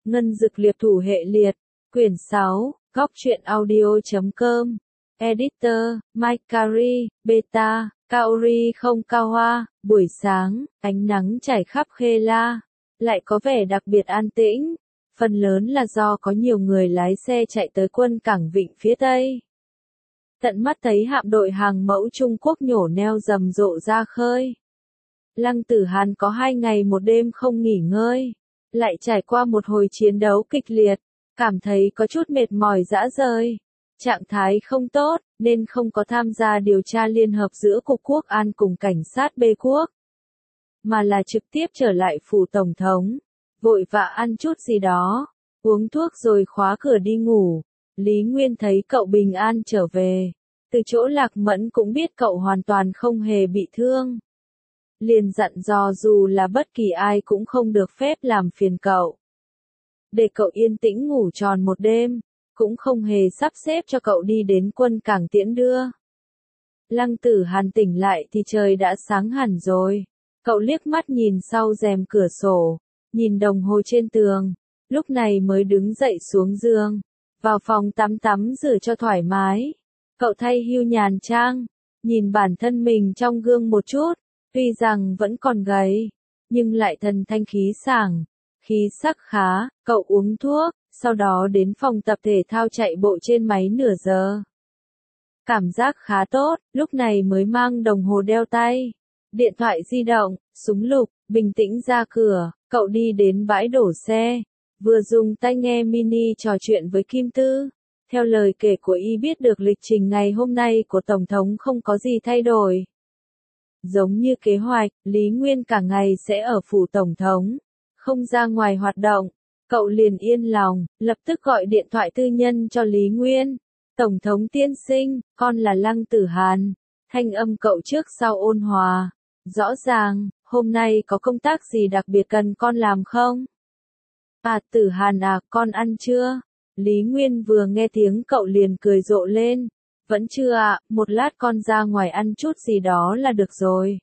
Ngân Dực Liệp Thủ Hệ Liệt, quyển 6, góc truyện audio.com, editor, Mike Carey, beta, Kaori không cao hoa, buổi sáng, ánh nắng trải khắp Khê La, lại có vẻ đặc biệt an tĩnh, phần lớn là do có nhiều người lái xe chạy tới quân cảng Vịnh phía Tây. Tận mắt thấy hạm đội hàng mẫu Trung Quốc nhổ neo rầm rộ ra khơi. Lăng Tử Hàn có 2 ngày 1 đêm không nghỉ ngơi, lại trải qua một hồi chiến đấu kịch liệt, cảm thấy có chút mệt mỏi rã rời. Trạng thái không tốt, nên không có tham gia điều tra liên hợp giữa Cục Quốc an cùng cảnh sát B quốc, mà là trực tiếp trở lại phủ tổng thống, vội vã ăn chút gì đó, uống thuốc rồi khóa cửa đi ngủ. Lý Nguyên thấy cậu bình an trở về, từ chỗ Lạc Mẫn cũng biết cậu hoàn toàn không hề bị thương. Liền dặn dò dù là bất kỳ ai cũng không được phép làm phiền cậu. Để cậu yên tĩnh ngủ tròn 1 đêm, cũng không hề sắp xếp cho cậu đi đến quân cảng tiễn đưa. Lăng Tử Hàn tỉnh lại thì trời đã sáng hẳn rồi. Cậu liếc mắt nhìn sau rèm cửa sổ, nhìn đồng hồ trên tường, lúc này mới đứng dậy xuống giường, vào phòng tắm rửa cho thoải mái. Cậu thay hưu nhàn trang, nhìn bản thân mình trong gương một chút, tuy rằng vẫn còn gầy, nhưng lại thần thanh khí sảng, khí sắc khá. Cậu uống thuốc, sau đó đến phòng tập thể thao chạy bộ trên máy nửa giờ. Cảm giác khá tốt, lúc này mới mang đồng hồ đeo tay, điện thoại di động, súng lục, bình tĩnh ra cửa. Cậu đi đến bãi đổ xe, vừa dùng tai nghe mini trò chuyện với Kim Tư. Theo lời kể của y biết được lịch trình ngày hôm nay của Tổng thống không có gì thay đổi. Giống như kế hoạch, Lý Nguyên cả ngày sẽ ở phủ Tổng thống, không ra ngoài hoạt động. Cậu liền yên lòng, lập tức gọi điện thoại tư nhân cho Lý Nguyên. Tổng thống tiên sinh, con là Lăng Tử Hàn. Thanh âm cậu trước sau ôn hòa. Rõ ràng, hôm nay có công tác gì đặc biệt cần con làm không? À, Tử Hàn à, con ăn chưa? Lý Nguyên vừa nghe tiếng cậu liền cười rộ lên. Vẫn chưa ạ, một lát con ra ngoài ăn chút gì đó là được rồi.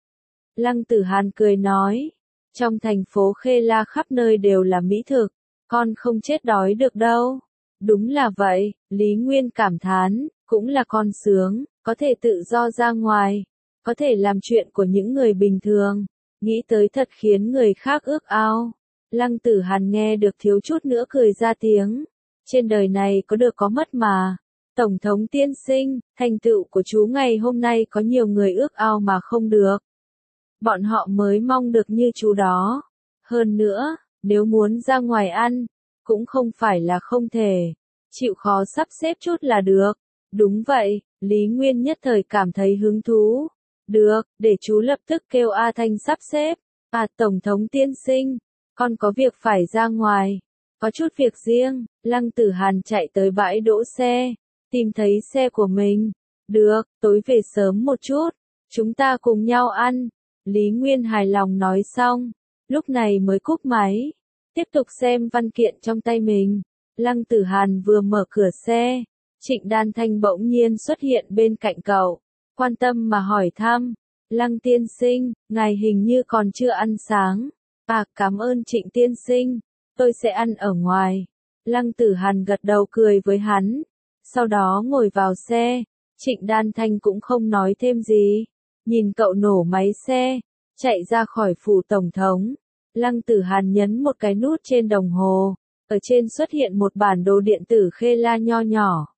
Lăng Tử Hàn cười nói. Trong thành phố Khê La khắp nơi đều là mỹ thực, con không chết đói được đâu. Đúng là vậy, Lý Nguyên cảm thán, cũng là con sướng, có thể tự do ra ngoài, có thể làm chuyện của những người bình thường, nghĩ tới thật khiến người khác ước ao. Lăng Tử Hàn nghe được thiếu chút nữa cười ra tiếng. Trên đời này có được có mất mà. Tổng thống tiên sinh, thành tựu của chú ngày hôm nay có nhiều người ước ao mà không được. Bọn họ mới mong được như chú đó. Hơn nữa, nếu muốn ra ngoài ăn, cũng không phải là không thể. Chịu khó sắp xếp chút là được. Đúng vậy, Lý Nguyên nhất thời cảm thấy hứng thú. Được, để chú lập tức kêu A Thanh sắp xếp. À, Tổng thống tiên sinh, con có việc phải ra ngoài. Có chút việc riêng. Lăng Tử Hàn chạy tới bãi đỗ xe, tìm thấy xe của mình. Được, tối về sớm một chút, chúng ta cùng nhau ăn. Lý Nguyên hài lòng nói xong, lúc này mới cúp máy, tiếp tục xem văn kiện trong tay mình. Lăng Tử Hàn vừa mở cửa xe, Trịnh Đan Thanh bỗng nhiên xuất hiện bên cạnh cậu, quan tâm mà hỏi thăm. Lăng tiên sinh, ngài hình như còn chưa ăn sáng. À, cảm ơn Trịnh tiên sinh, tôi sẽ ăn ở ngoài. Lăng Tử Hàn gật đầu cười với hắn, sau đó ngồi vào xe. Trịnh Đan Thanh cũng không nói thêm gì, nhìn cậu nổ máy xe, chạy ra khỏi phủ tổng thống. Lăng Tử Hàn nhấn một cái nút trên đồng hồ, ở trên xuất hiện một bản đồ điện tử Khê La nho nhỏ.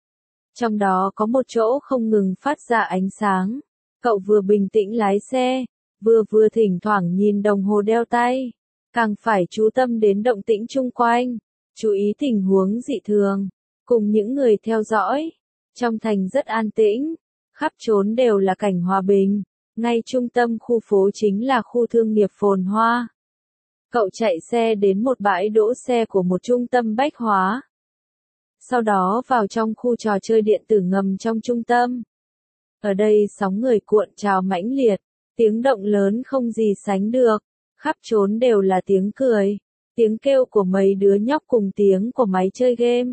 Trong đó có một chỗ không ngừng phát ra ánh sáng. Cậu vừa bình tĩnh lái xe, vừa thỉnh thoảng nhìn đồng hồ đeo tay, càng phải chú tâm đến động tĩnh chung quanh, chú ý tình huống dị thường, cùng những người theo dõi. Trong thành rất an tĩnh, khắp trốn đều là cảnh hòa bình, ngay trung tâm khu phố chính là khu thương nghiệp phồn hoa. Cậu chạy xe đến một bãi đỗ xe của một trung tâm bách hóa. Sau đó vào trong khu trò chơi điện tử ngầm trong trung tâm. Ở đây sóng người cuộn trào mãnh liệt, tiếng động lớn không gì sánh được, khắp trốn đều là tiếng cười, tiếng kêu của mấy đứa nhóc cùng tiếng của máy chơi game.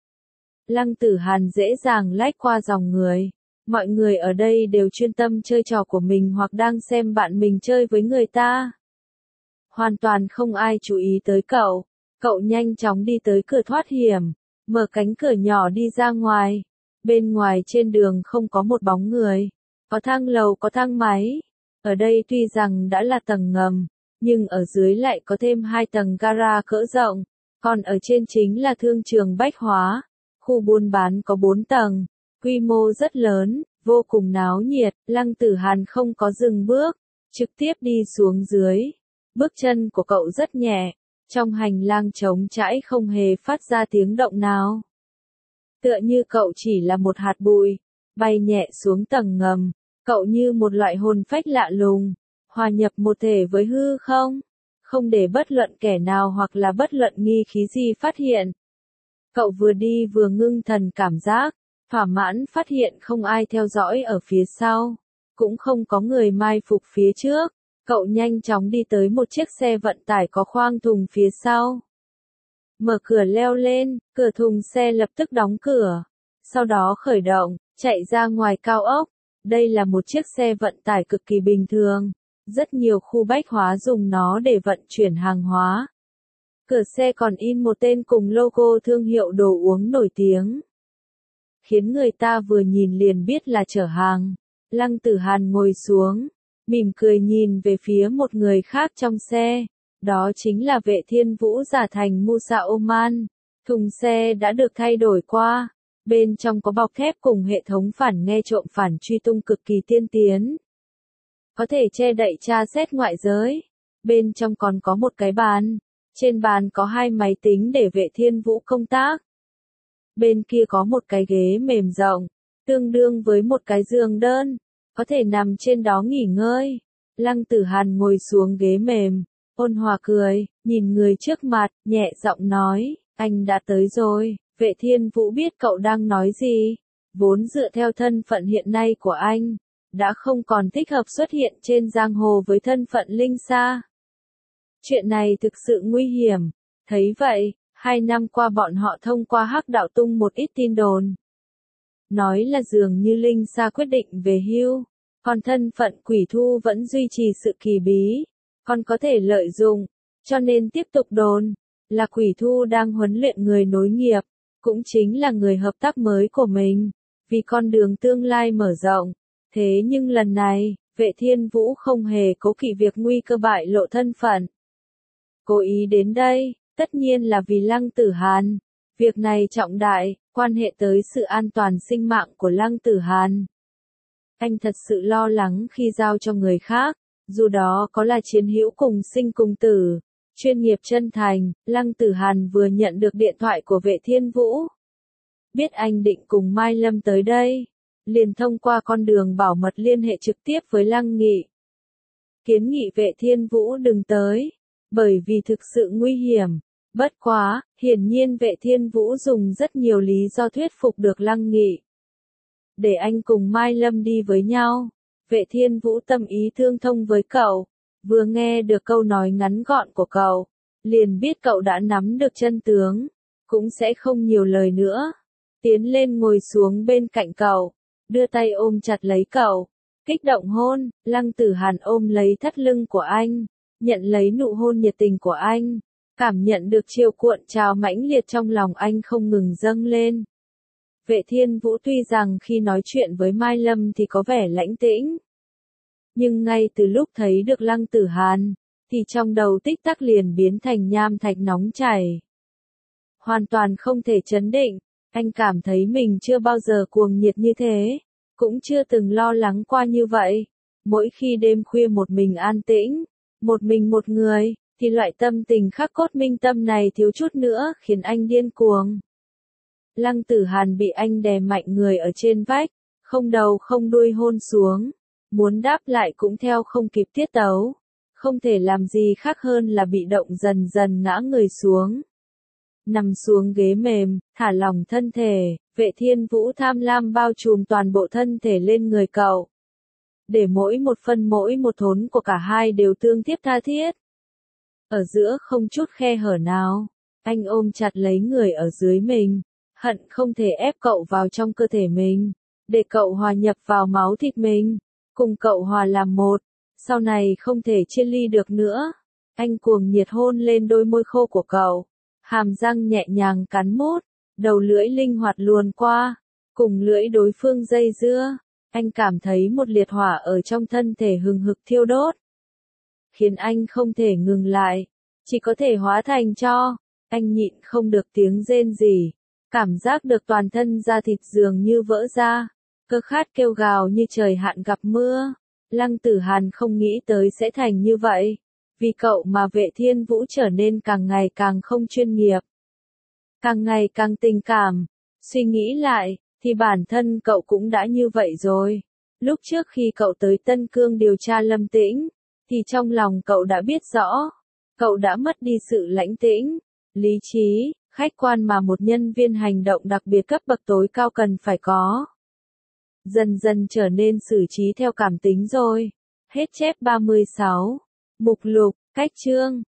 Lăng Tử Hàn dễ dàng lách qua dòng người, mọi người ở đây đều chuyên tâm chơi trò của mình hoặc đang xem bạn mình chơi với người ta. Hoàn toàn không ai chú ý tới cậu, Cậu nhanh chóng đi tới cửa thoát hiểm, mở cánh cửa nhỏ đi ra ngoài. Bên ngoài trên đường không có một bóng người. Có thang lầu có thang máy. Ở đây tuy rằng đã là tầng ngầm, nhưng ở dưới lại có thêm 2 tầng gara cỡ rộng. Còn ở trên chính là thương trường bách hóa. Khu buôn bán có 4 tầng, quy mô rất lớn, vô cùng náo nhiệt. Lăng Tử Hàn không có dừng bước, trực tiếp đi xuống dưới. Bước chân của cậu rất nhẹ, trong hành lang trống trải không hề phát ra tiếng động nào. Tựa như cậu chỉ là một hạt bụi, bay nhẹ xuống tầng ngầm, cậu như một loại hồn phách lạ lùng, hòa nhập một thể với hư không, không để bất luận kẻ nào hoặc là bất luận nghi khí gì phát hiện. Cậu vừa đi vừa ngưng thần cảm giác, thỏa mãn phát hiện không ai theo dõi ở phía sau, cũng không có người mai phục phía trước. Cậu nhanh chóng đi tới một chiếc xe vận tải có khoang thùng phía sau. Mở cửa leo lên, cửa thùng xe lập tức đóng cửa. Sau đó khởi động, chạy ra ngoài cao ốc. Đây là một chiếc xe vận tải cực kỳ bình thường. Rất nhiều khu bách hóa dùng nó để vận chuyển hàng hóa. Cửa xe còn in một tên cùng logo thương hiệu đồ uống nổi tiếng, khiến người ta vừa nhìn liền biết là chở hàng. Lăng Tử Hàn ngồi xuống, mỉm cười nhìn về phía một người khác trong xe. Đó chính là Vệ Thiên Vũ giả thành Musa Oman. Thùng xe đã được thay đổi qua. Bên trong có bọc thép cùng hệ thống phản nghe trộm phản truy tung cực kỳ tiên tiến. Có thể che đậy tra xét ngoại giới. Bên trong còn có một cái bàn. Trên bàn có 2 máy tính để Vệ Thiên Vũ công tác. Bên kia có một cái ghế mềm rộng, tương đương với một cái giường đơn, có thể nằm trên đó nghỉ ngơi. Lăng Tử Hàn ngồi xuống ghế mềm, ôn hòa cười, nhìn người trước mặt, nhẹ giọng nói, anh đã tới rồi. Vệ Thiên Vũ biết cậu đang nói gì, vốn dựa theo thân phận hiện nay của anh, đã không còn thích hợp xuất hiện trên giang hồ với thân phận linh sa. Chuyện này thực sự nguy hiểm, thấy vậy, 2 năm qua bọn họ thông qua Hắc Đạo tung một ít tin đồn. Nói là dường như linh sa quyết định về hưu, còn thân phận quỷ thu vẫn duy trì sự kỳ bí, còn có thể lợi dụng, cho nên tiếp tục đồn, là quỷ thu đang huấn luyện người nối nghiệp, cũng chính là người hợp tác mới của mình, vì con đường tương lai mở rộng. Thế nhưng lần này, Vệ Thiên Vũ không hề cố kỵ việc nguy cơ bại lộ thân phận. Cố ý đến đây, tất nhiên là vì Lăng Tử Hàn. Việc này trọng đại, quan hệ tới sự an toàn sinh mạng của Lăng Tử Hàn. Anh thật sự lo lắng khi giao cho người khác, dù đó có là chiến hữu cùng sinh cùng tử. Chuyên nghiệp chân thành, Lăng Tử Hàn vừa nhận được điện thoại của Vệ Thiên Vũ. Biết anh định cùng Mai Lâm tới đây, liền thông qua con đường bảo mật liên hệ trực tiếp với Lăng Nghị. Kiến nghị Vệ Thiên Vũ đừng tới, bởi vì thực sự nguy hiểm. Bất quá, hiển nhiên Vệ Thiên Vũ dùng rất nhiều lý do thuyết phục được Lăng Nghị. Để anh cùng Mai Lâm đi với nhau. Vệ Thiên Vũ tâm ý thương thông với cậu, vừa nghe được câu nói ngắn gọn của cậu, liền biết cậu đã nắm được chân tướng, cũng sẽ không nhiều lời nữa. Tiến lên ngồi xuống bên cạnh cậu, đưa tay ôm chặt lấy cậu, kích động hôn. Lăng Tử Hàn ôm lấy thắt lưng của anh, nhận lấy nụ hôn nhiệt tình của anh. Cảm nhận được chiều cuộn trào mãnh liệt trong lòng anh không ngừng dâng lên. Vệ Thiên Vũ tuy rằng khi nói chuyện với Mai Lâm thì có vẻ lãnh tĩnh, nhưng ngay từ lúc thấy được Lăng Tử Hàn, thì trong đầu tích tắc liền biến thành nham thạch nóng chảy. Hoàn toàn không thể trấn định, anh cảm thấy mình chưa bao giờ cuồng nhiệt như thế, cũng chưa từng lo lắng qua như vậy. Mỗi khi đêm khuya một mình an tĩnh, một mình một người, thì loại tâm tình khắc cốt minh tâm này thiếu chút nữa khiến anh điên cuồng. Lăng Tử Hàn bị anh đè mạnh người ở trên vách, không đầu không đuôi hôn xuống, muốn đáp lại cũng theo không kịp tiết tấu, không thể làm gì khác hơn là bị động dần dần ngã người xuống. Nằm xuống ghế mềm, thả lỏng thân thể, Vệ Thiên Vũ tham lam bao trùm toàn bộ thân thể lên người cậu, để mỗi một phân mỗi một thốn của cả hai đều tương tiếp tha thiết. Ở giữa không chút khe hở nào, anh ôm chặt lấy người ở dưới mình, hận không thể ép cậu vào trong cơ thể mình, để cậu hòa nhập vào máu thịt mình, cùng cậu hòa làm một, sau này không thể chia ly được nữa. Anh cuồng nhiệt hôn lên đôi môi khô của cậu, hàm răng nhẹ nhàng cắn mút, đầu lưỡi linh hoạt luồn qua, cùng lưỡi đối phương dây dưa, anh cảm thấy một liệt hỏa ở trong thân thể hừng hực thiêu đốt, khiến anh không thể ngừng lại, chỉ có thể hóa thành tro. Anh nhịn không được tiếng rên rỉ, cảm giác được toàn thân da thịt dường như vỡ ra, cơ khát kêu gào như trời hạn gặp mưa. Lăng Tử Hàn không nghĩ tới sẽ thành như vậy, vì cậu mà Vệ Thiên Vũ trở nên càng ngày càng không chuyên nghiệp, càng ngày càng tình cảm. Suy nghĩ lại, thì bản thân cậu cũng đã như vậy rồi. Lúc trước khi cậu tới Tân Cương điều tra Lâm Tĩnh, thì trong lòng cậu đã biết rõ, cậu đã mất đi sự lãnh tĩnh, lý trí, khách quan mà một nhân viên hành động đặc biệt cấp bậc tối cao cần phải có. Dần dần trở nên xử trí theo cảm tính rồi. Hết chép 36. Mục lục, cách chương.